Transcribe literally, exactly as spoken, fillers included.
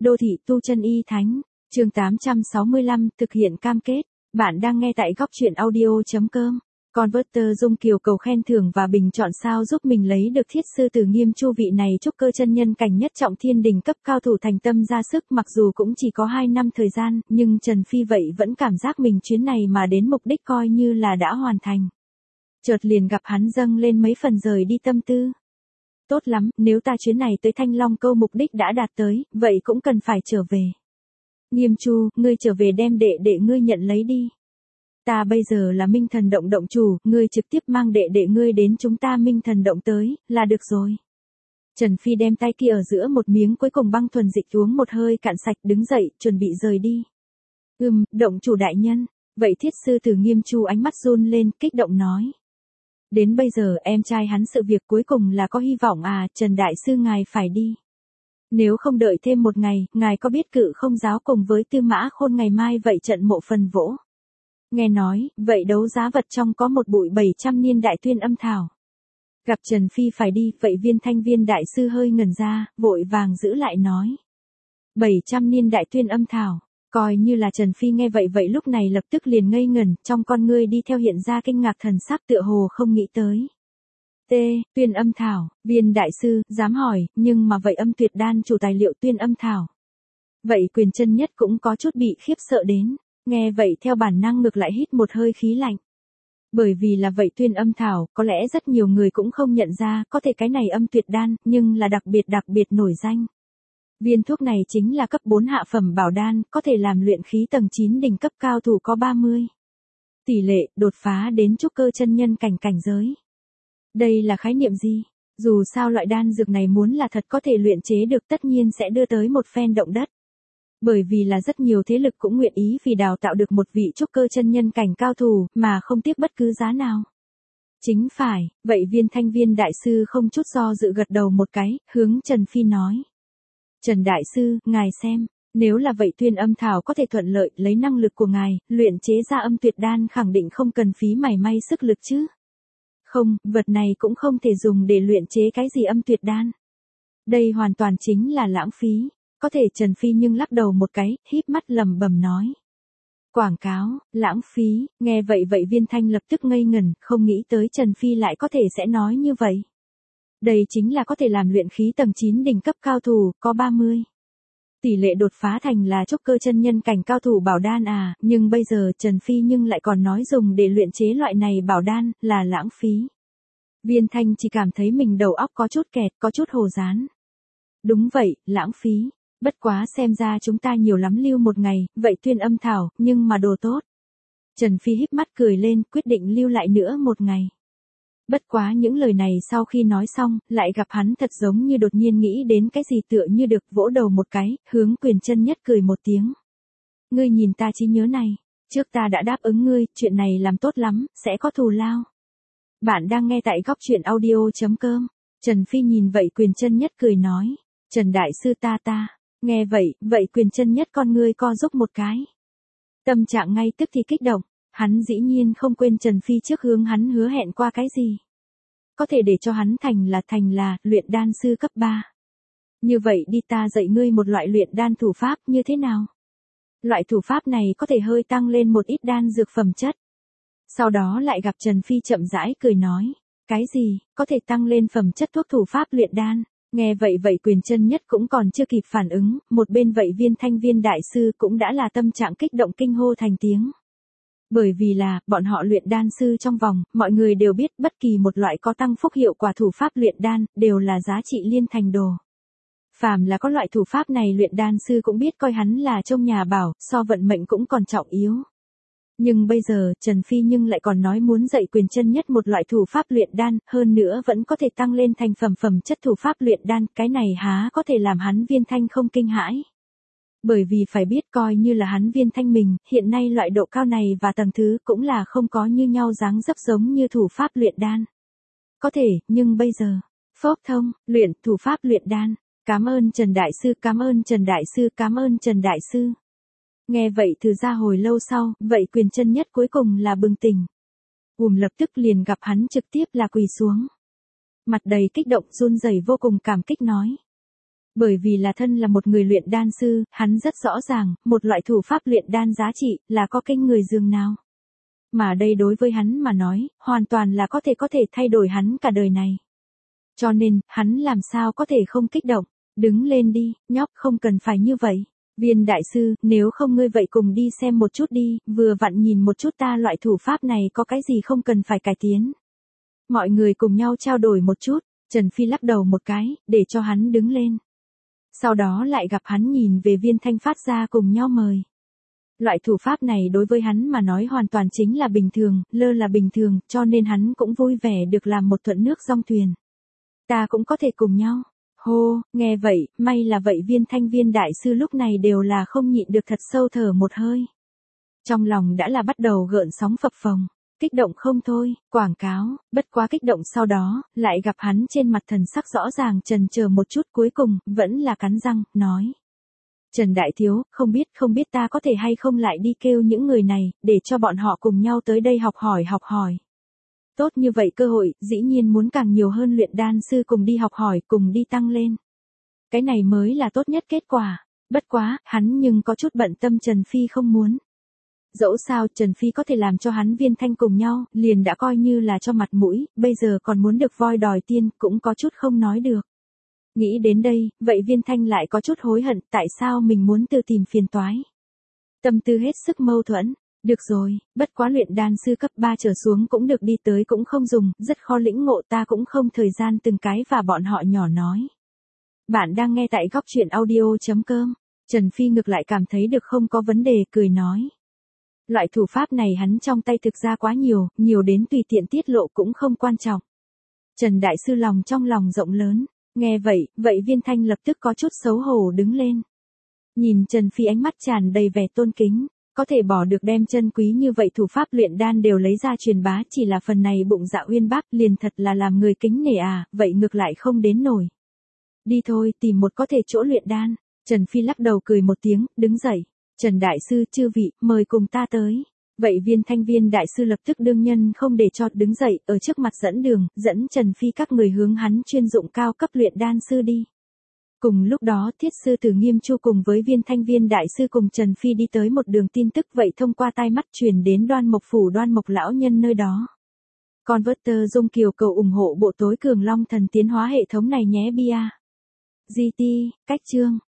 Đô thị tu chân y thánh, chương tám trăm sáu mươi lăm, thực hiện cam kết. Bạn đang nghe tại góc truyện audio.com. Converter Dung Kiều cầu khen thưởng và bình chọn sao giúp mình lấy được thiết sư tử Nghiêm Chu. Vị này trúc cơ chân nhân cảnh nhất trọng thiên đỉnh cấp cao thủ thành tâm ra sức, mặc dù cũng chỉ có hai năm thời gian, nhưng Trần Phi vậy vẫn cảm giác mình chuyến này mà đến mục đích coi như là đã hoàn thành. Chợt liền gặp hắn dâng lên mấy phần rời đi tâm tư. Tốt lắm, nếu ta chuyến này tới Thanh Long Câu mục đích đã đạt tới, vậy cũng cần phải trở về. Nghiêm Chu, ngươi trở về đem đệ đệ ngươi nhận lấy đi. Ta bây giờ là Minh Thần Động động chủ, ngươi trực tiếp mang đệ đệ ngươi đến chúng ta Minh Thần Động tới, là được rồi. Trần Phi đem tay kia ở giữa một miếng cuối cùng băng thuần dịch uống một hơi cạn sạch, đứng dậy, chuẩn bị rời đi. Ừm, động chủ đại nhân. Vậy thiết sư tử Nghiêm Chu ánh mắt run lên, kích động nói. Đến bây giờ em trai hắn sự việc cuối cùng là có hy vọng à, Trần Đại Sư ngài phải đi. Nếu không đợi thêm một ngày, ngài có biết Cự Không giáo cùng với Tư Mã Khôn ngày mai vậy trận mộ phần vỗ. Nghe nói, vậy đấu giá vật trong có một bụi bảy trăm niên đại tuyên âm thảo. Gặp Trần Phi phải đi, vậy Viên Thanh Viên Đại Sư hơi ngẩn ra, vội vàng giữ lại nói. bảy trăm niên đại tuyên âm thảo. Coi như là Trần Phi nghe vậy vậy lúc này lập tức liền ngây ngẩn, trong con ngươi đi theo hiện ra kinh ngạc thần sắc tựa hồ không nghĩ tới. T. Tuyên âm thảo, Viên Đại Sư, dám hỏi, nhưng mà vậy âm tuyệt đan chủ tài liệu tuyên âm thảo. Vậy Quyền Chân Nhất cũng có chút bị khiếp sợ đến, nghe vậy theo bản năng ngược lại hít một hơi khí lạnh. Bởi vì là vậy tuyên âm thảo, có lẽ rất nhiều người cũng không nhận ra, có thể cái này âm tuyệt đan, nhưng là đặc biệt đặc biệt nổi danh. Viên thuốc này chính là cấp bốn hạ phẩm bảo đan, có thể làm luyện khí tầng chín đỉnh cấp cao thủ có ba mươi. Tỷ lệ, đột phá đến trúc cơ chân nhân cảnh cảnh giới. Đây là khái niệm gì? Dù sao loại đan dược này muốn là thật có thể luyện chế được tất nhiên sẽ đưa tới một phen động đất. Bởi vì là rất nhiều thế lực cũng nguyện ý vì đào tạo được một vị trúc cơ chân nhân cảnh cao thủ mà không tiếc bất cứ giá nào. Chính phải, vậy Viên Thanh Viên Đại Sư không chút do dự gật đầu một cái, hướng Trần Phi nói. Trần Đại Sư, ngài xem, nếu là vậy tuyên âm thảo có thể thuận lợi lấy năng lực của ngài, luyện chế ra âm tuyệt đan khẳng định không cần phí mảy may sức lực chứ. Không, vật này cũng không thể dùng để luyện chế cái gì âm tuyệt đan. Đây hoàn toàn chính là lãng phí, có thể Trần Phi nhưng lắc đầu một cái, híp mắt lẩm bẩm nói. Quảng cáo, lãng phí, nghe vậy vậy Viên Thanh lập tức ngây ngẩn, không nghĩ tới Trần Phi lại có thể sẽ nói như vậy. Đây chính là có thể làm luyện khí tầng chín đỉnh cấp cao thủ, có ba mươi. Tỷ lệ đột phá thành là trúc cơ chân nhân cảnh cao thủ bảo đan à, nhưng bây giờ Trần Phi nhưng lại còn nói dùng để luyện chế loại này bảo đan, là lãng phí. Viên Thanh chỉ cảm thấy mình đầu óc có chút kẹt, có chút hồ dán. Đúng vậy, lãng phí. Bất quá xem ra chúng ta nhiều lắm lưu một ngày, vậy tuyên âm thảo, nhưng mà đồ tốt. Trần Phi híp mắt cười lên, quyết định lưu lại nữa một ngày. Bất quá những lời này sau khi nói xong, lại gặp hắn thật giống như đột nhiên nghĩ đến cái gì tựa như được vỗ đầu một cái, hướng Quyền Chân Nhất cười một tiếng. Ngươi nhìn ta trí nhớ này, trước ta đã đáp ứng ngươi, chuyện này làm tốt lắm, sẽ có thù lao. Bạn đang nghe tại góc truyện audio.com. Trần Phi nhìn vậy Quyền Chân Nhất cười nói. Trần Đại Sư ta ta, nghe vậy, vậy Quyền Chân Nhất con ngươi co giúp một cái. Tâm trạng ngay tức thì kích động. Hắn dĩ nhiên không quên Trần Phi trước hướng hắn hứa hẹn qua cái gì. Có thể để cho hắn thành là thành là luyện đan sư cấp ba. Như vậy đi ta dạy ngươi một loại luyện đan thủ pháp như thế nào? Loại thủ pháp này có thể hơi tăng lên một ít đan dược phẩm chất. Sau đó lại gặp Trần Phi chậm rãi cười nói. Cái gì, có thể tăng lên phẩm chất thuốc thủ pháp luyện đan? Nghe vậy vậy Quyền Chân Nhất cũng còn chưa kịp phản ứng, một bên vậy Viên Thanh Viên Đại Sư cũng đã là tâm trạng kích động kinh hô thành tiếng. Bởi vì là, bọn họ luyện đan sư trong vòng, mọi người đều biết bất kỳ một loại có tăng phúc hiệu quả thủ pháp luyện đan, đều là giá trị liên thành đồ. Phàm là có loại thủ pháp này luyện đan sư cũng biết coi hắn là trong nhà bảo, so vận mệnh cũng còn trọng yếu. Nhưng bây giờ, Trần Phi nhưng lại còn nói muốn dạy Quyền Chân Nhất một loại thủ pháp luyện đan, hơn nữa vẫn có thể tăng lên thành phẩm phẩm chất thủ pháp luyện đan, cái này há có thể làm hắn Viên Thanh không kinh hãi. Bởi vì phải biết coi như là hắn Viên Thanh mình, hiện nay loại độ cao này và tầng thứ cũng là không có như nhau dáng dấp giống như thủ pháp luyện đan. Có thể, nhưng bây giờ, phốc thông, luyện, thủ pháp luyện đan. Cảm ơn Trần Đại Sư, cảm ơn Trần Đại Sư, cảm ơn Trần Đại Sư. Nghe vậy từ ra hồi lâu sau, vậy Quyền Chân Nhất cuối cùng là bừng tỉnh. Ùm lập tức liền gặp hắn trực tiếp là quỳ xuống. Mặt đầy kích động run rẩy vô cùng cảm kích nói. Bởi vì là thân là một người luyện đan sư, hắn rất rõ ràng, một loại thủ pháp luyện đan giá trị, là có kinh người dường nào. Mà đây đối với hắn mà nói, hoàn toàn là có thể có thể thay đổi hắn cả đời này. Cho nên, hắn làm sao có thể không kích động. Đứng lên đi, nhóc, không cần phải như vậy. Viên đại sư, nếu không ngươi vậy cùng đi xem một chút đi, vừa vặn nhìn một chút ta loại thủ pháp này có cái gì không cần phải cải tiến. Mọi người cùng nhau trao đổi một chút, Trần Phi lắc đầu một cái, để cho hắn đứng lên. Sau đó lại gặp hắn nhìn về Viên Thanh phát ra cùng nhau mời. Loại thủ pháp này đối với hắn mà nói hoàn toàn chính là bình thường, lơ là bình thường, cho nên hắn cũng vui vẻ được làm một thuận nước dong thuyền. Ta cũng có thể cùng nhau. Hô, nghe vậy, may là vậy Viên Thanh Viên đại sư lúc này đều là không nhịn được thật sâu thở một hơi. Trong lòng đã là bắt đầu gợn sóng phập phồng, kích động không thôi, quảng cáo, bất quá kích động sau đó, lại gặp hắn trên mặt thần sắc rõ ràng chần chờ một chút cuối cùng, vẫn là cắn răng, nói. Trần Đại Thiếu, không biết không biết ta có thể hay không lại đi kêu những người này, để cho bọn họ cùng nhau tới đây học hỏi học hỏi. Tốt như vậy cơ hội, dĩ nhiên muốn càng nhiều hơn luyện đan sư cùng đi học hỏi, cùng đi tăng lên. Cái này mới là tốt nhất kết quả. Bất quá, hắn nhưng có chút bận tâm Trần Phi không muốn. Dẫu sao Trần Phi có thể làm cho hắn Viên Thanh cùng nhau, liền đã coi như là cho mặt mũi, bây giờ còn muốn được voi đòi tiên, cũng có chút không nói được. Nghĩ đến đây, vậy Viên Thanh lại có chút hối hận, tại sao mình muốn tự tìm phiền toái. Tâm tư hết sức mâu thuẫn. Được rồi, bất quá luyện đan sư cấp ba trở xuống cũng được đi tới cũng không dùng, rất khó lĩnh ngộ ta cũng không thời gian từng cái và bọn họ nhỏ nói. Bạn đang nghe tại góc truyện audio.com, Trần Phi ngược lại cảm thấy được không có vấn đề, cười nói. Loại thủ pháp này hắn trong tay thực ra quá nhiều, nhiều đến tùy tiện tiết lộ cũng không quan trọng. Trần Đại Sư lòng trong lòng rộng lớn, nghe vậy, vậy Viên Thanh lập tức có chút xấu hổ đứng lên. Nhìn Trần Phi ánh mắt tràn đầy vẻ tôn kính. Có thể bỏ được đem chân quý như vậy thủ pháp luyện đan đều lấy ra truyền bá chỉ là phần này bụng dạ uyên bác liền thật là làm người kính nể à, vậy ngược lại không đến nổi. Đi thôi, tìm một có thể chỗ luyện đan. Trần Phi lắc đầu cười một tiếng, đứng dậy. Trần Đại Sư, chư vị, mời cùng ta tới. Vậy Viên Thanh Viên Đại Sư lập tức đương nhân không để cho đứng dậy, ở trước mặt dẫn đường, dẫn Trần Phi các người hướng hắn chuyên dụng cao cấp luyện đan sư đi. Cùng lúc đó Thiết Sư Tử Nghiêm Chu cùng với Viên Thanh Viên Đại Sư cùng Trần Phi đi tới một đường tin tức vậy thông qua tai mắt truyền đến Đoan Mộc Phủ Đoan Mộc Lão Nhân nơi đó. Converter Dung Kiều cầu ủng hộ bộ tối cường long thần tiến hóa hệ thống này nhé bia. giê tê, cách chương.